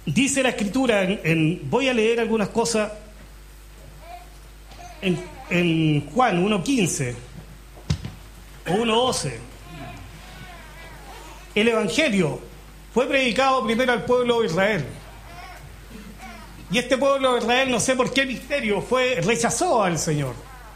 Dice la Escritura, voy a leer algunas cosas en Juan 1:15 o 1:12. El Evangelio fue predicado primero al pueblo de Israel. Y este pueblo de Israel, no sé por qué misterio, rechazó al Señor.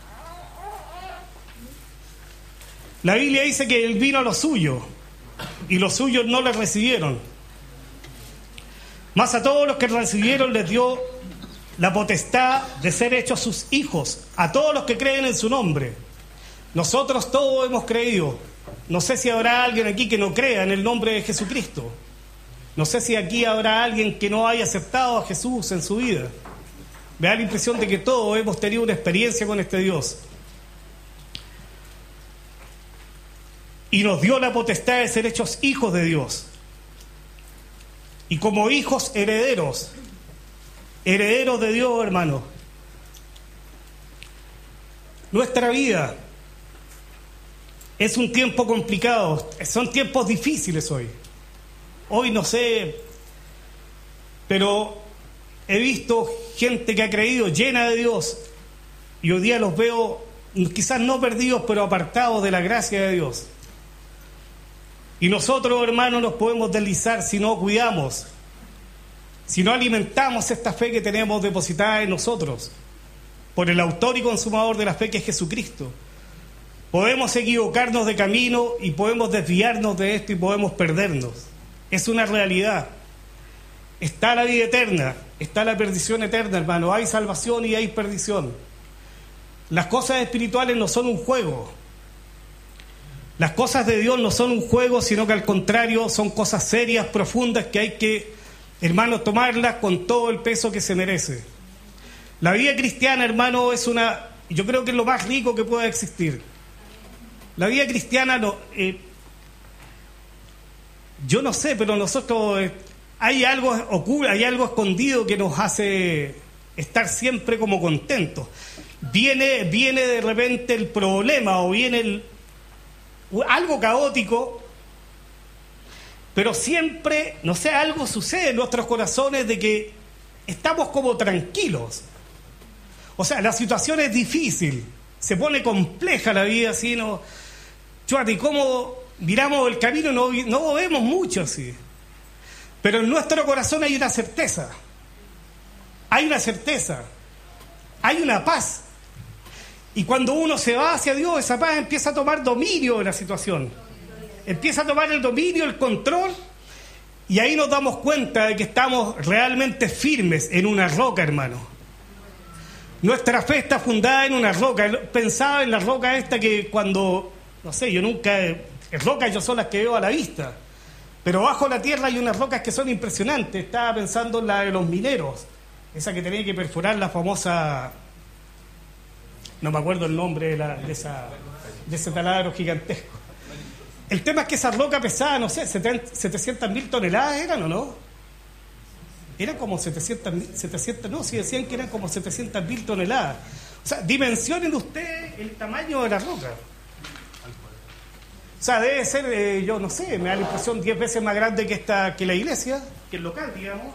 La Biblia dice que Él vino a los suyos, y los suyos no le recibieron. Mas a todos los que recibieron les dio la potestad de ser hechos sus hijos, a todos los que creen en su nombre. Nosotros todos hemos creído. No sé si habrá alguien aquí que no crea en el nombre de Jesucristo. No sé si aquí habrá alguien que no haya aceptado a Jesús en su vida. Me da la impresión de que todos hemos tenido una experiencia con este Dios. Y nos dio la potestad de ser hechos hijos de Dios. Y como hijos herederos de Dios, hermano. Nuestra vida es un tiempo complicado, son tiempos difíciles hoy. Hoy no sé, pero he visto gente que ha creído llena de Dios, y hoy día los veo quizás no perdidos, pero apartados de la gracia de Dios. Y nosotros, hermanos, nos podemos deslizar si no cuidamos, si no alimentamos esta fe que tenemos depositada en nosotros, por el autor y consumador de la fe, que es Jesucristo. Podemos equivocarnos de camino y podemos desviarnos de esto y podemos perdernos. Es una realidad. Está la vida eterna, está la perdición eterna, hermano. Hay salvación y hay perdición. Las cosas espirituales no son un juego. Las cosas de Dios no son un juego, sino que al contrario son cosas serias, profundas, que hay que, hermano, tomarlas con todo el peso que se merece. La vida cristiana, hermano, yo creo que es lo más rico que pueda existir. La vida cristiana, yo no sé, pero nosotros hay algo oculto, hay algo escondido que nos hace estar siempre como contentos. Viene de repente el problema o viene algo caótico, pero siempre, no sé, algo sucede en nuestros corazones de que estamos como tranquilos. O sea, la situación es difícil, se pone compleja la vida, así, ¿no? Y cómo miramos el camino, no vemos mucho así. Pero en nuestro corazón hay una certeza, hay una paz. Y cuando uno se va hacia Dios, esa paz empieza a tomar dominio de la situación. Empieza a tomar el dominio, el control, y ahí nos damos cuenta de que estamos realmente firmes en una roca, hermano. Nuestra fe está fundada en una roca. Pensaba en la roca esta que cuando, no sé, yo nunca... Rocas yo son las que veo a la vista, pero bajo la tierra hay unas rocas que son impresionantes. Estaba pensando en la de los mineros, esa que tenía que perforar la famosa... No me acuerdo el nombre de ese taladro gigantesco. El tema es que esa roca pesaba, no sé, 700.000 toneladas eran, ¿o no? Eran como 700, no, si decían que eran como 700.000 toneladas. O sea, dimensionen ustedes el tamaño de la roca. O sea, debe ser, yo no sé, me da la impresión 10 veces más grande que la iglesia, que el local, digamos.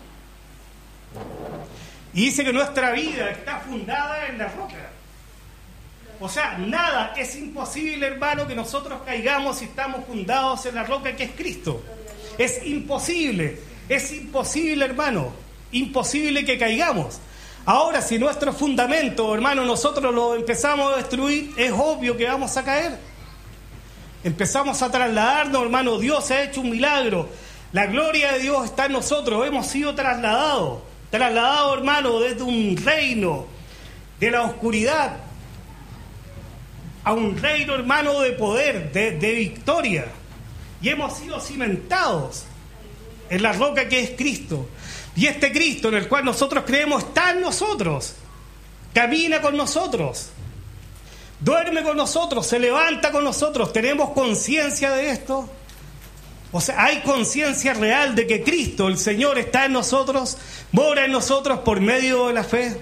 Y dice que nuestra vida está fundada en la roca. O sea, nada, es imposible, hermano, que nosotros caigamos si estamos fundados en la roca que es Cristo. Es imposible, hermano, imposible que caigamos. Ahora, si nuestro fundamento, hermano, nosotros lo empezamos a destruir, es obvio que vamos a caer. Empezamos a trasladarnos, hermano, Dios ha hecho un milagro. La gloria de Dios está en nosotros, hemos sido trasladados, hermano, desde un reino de la oscuridad a un reino, hermano, de poder, de victoria. Y hemos sido cimentados en la roca que es Cristo. Y este Cristo en el cual nosotros creemos está en nosotros. Camina con nosotros. Duerme con nosotros, se levanta con nosotros. ¿Tenemos conciencia de esto? O sea, hay conciencia real de que Cristo, el Señor, está en nosotros, mora en nosotros por medio de la fe.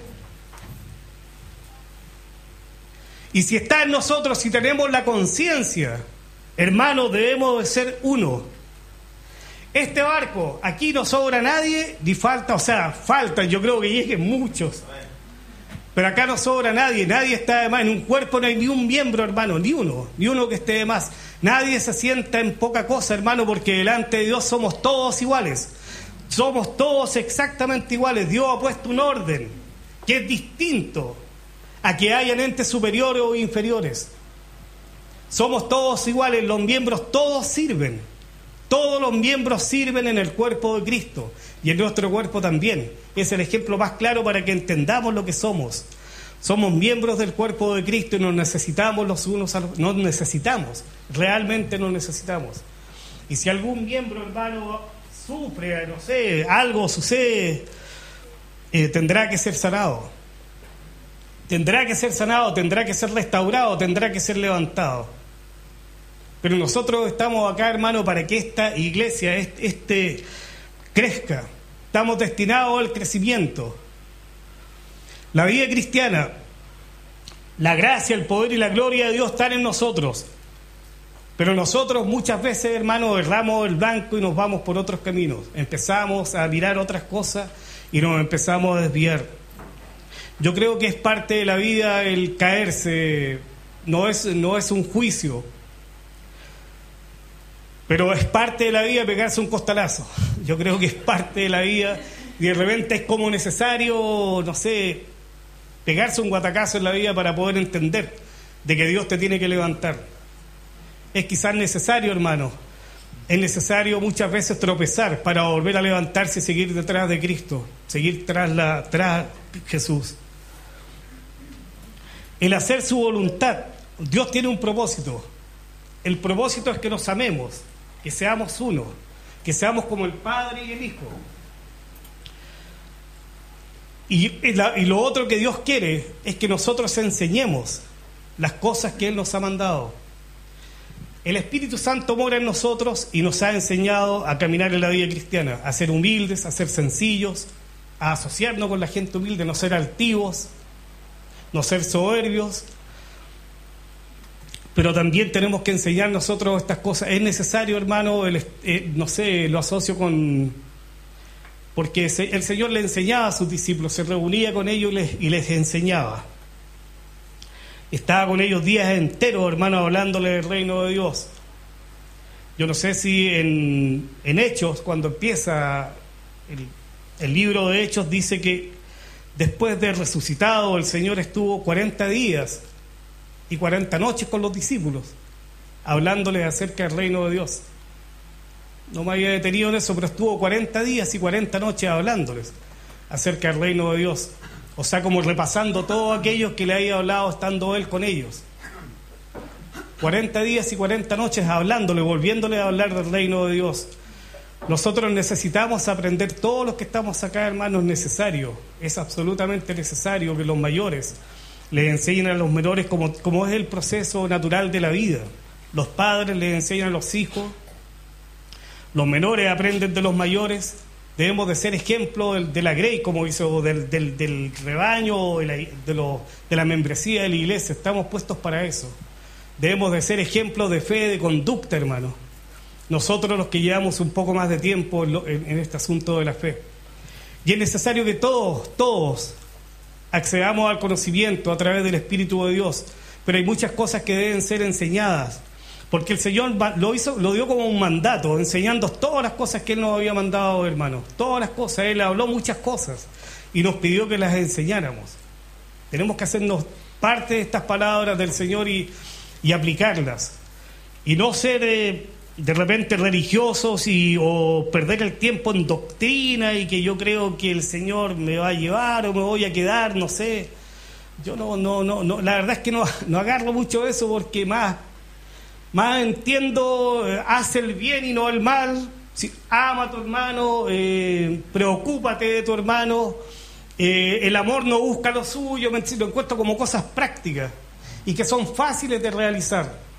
Y si está en nosotros, si tenemos la conciencia, hermanos, debemos de ser uno. Este barco, aquí no sobra nadie, ni falta, faltan, yo creo que lleguen muchos. Pero acá no sobra nadie, nadie está de más. En un cuerpo no hay ni un miembro, hermano, ni uno que esté de más. Nadie se sienta en poca cosa, hermano, porque delante de Dios somos todos iguales. Somos todos exactamente iguales. Dios ha puesto un orden que es distinto a que hayan entes superiores o inferiores. Somos todos iguales, los miembros todos sirven. Todos los miembros sirven en el cuerpo de Cristo y en nuestro cuerpo también. Es el ejemplo más claro para que entendamos lo que somos. Somos miembros del cuerpo de Cristo y nos necesitamos los unos a los otros. Nos necesitamos, realmente nos necesitamos. Y si algún miembro, hermano, sufre, no sé, algo sucede, tendrá que ser sanado. Tendrá que ser sanado, tendrá que ser restaurado, tendrá que ser levantado. Pero nosotros estamos acá, hermano, para que esta iglesia crezca. Estamos destinados al crecimiento. La vida cristiana, la gracia, el poder y la gloria de Dios están en nosotros. Pero nosotros muchas veces, hermano, erramos el blanco y nos vamos por otros caminos. Empezamos a mirar otras cosas y nos empezamos a desviar. Yo creo que es parte de la vida el caerse, no es un juicio. Pero es parte de la vida pegarse un costalazo. Yo creo que es parte de la vida y de repente es como necesario, no sé, pegarse un guatacazo en la vida para poder entender de que Dios te tiene que levantar. Es quizás necesario, hermano. Es necesario muchas veces tropezar para volver a levantarse y seguir detrás de Cristo, seguir tras Jesús. El hacer su voluntad. Dios tiene un propósito. El propósito es que nos amemos, que seamos uno, que seamos como el Padre y el Hijo. Y lo otro que Dios quiere es que nosotros enseñemos las cosas que Él nos ha mandado. El Espíritu Santo mora en nosotros y nos ha enseñado a caminar en la vida cristiana, a ser humildes, a ser sencillos, a asociarnos con la gente humilde, no ser altivos, no ser soberbios. Pero también tenemos que enseñar nosotros estas cosas. Es necesario, hermano, no sé, lo asocio con... Porque el Señor le enseñaba a sus discípulos, se reunía con ellos y les enseñaba. Estaba con ellos días enteros, hermano, hablándole del reino de Dios. Yo no sé si en Hechos, cuando empieza el libro de Hechos, dice que después de resucitado el Señor estuvo 40 días y 40 noches con los discípulos, hablándoles acerca del reino de Dios. No me había detenido en eso, pero estuvo 40 días y 40 noches hablándoles acerca del reino de Dios. O sea, como repasando todo aquello que le había hablado estando Él con ellos. 40 días y 40 noches hablándole, volviéndole a hablar del reino de Dios. Nosotros necesitamos aprender, todos los que estamos acá, hermanos, necesario, es absolutamente necesario que los mayores les enseñen a los menores como es el proceso natural de la vida. Los padres les enseñan a los hijos, los menores aprenden de los mayores. Debemos de ser ejemplo de la grey, como hizo, del rebaño, de la membresía de la iglesia. Estamos puestos para eso. Debemos de ser ejemplo de fe, de conducta, hermano. Nosotros los que llevamos un poco más de tiempo en este asunto de la fe. Y es necesario que todos accedamos al conocimiento a través del Espíritu de Dios. Pero hay muchas cosas que deben ser enseñadas. Porque el Señor lo dio como un mandato, enseñando todas las cosas que Él nos había mandado, hermanos. Todas las cosas. Él habló muchas cosas y nos pidió que las enseñáramos. Tenemos que hacernos parte de estas palabras del Señor y aplicarlas. Y no ser de repente religiosos o perder el tiempo en doctrina y que yo creo que el Señor me va a llevar o me voy a quedar, no sé. Yo no, la verdad es que no agarro mucho eso porque más entiendo, hace el bien y no el mal. Ama a tu hermano, preocúpate de tu hermano, el amor no busca lo suyo, lo encuentro como cosas prácticas y que son fáciles de realizar.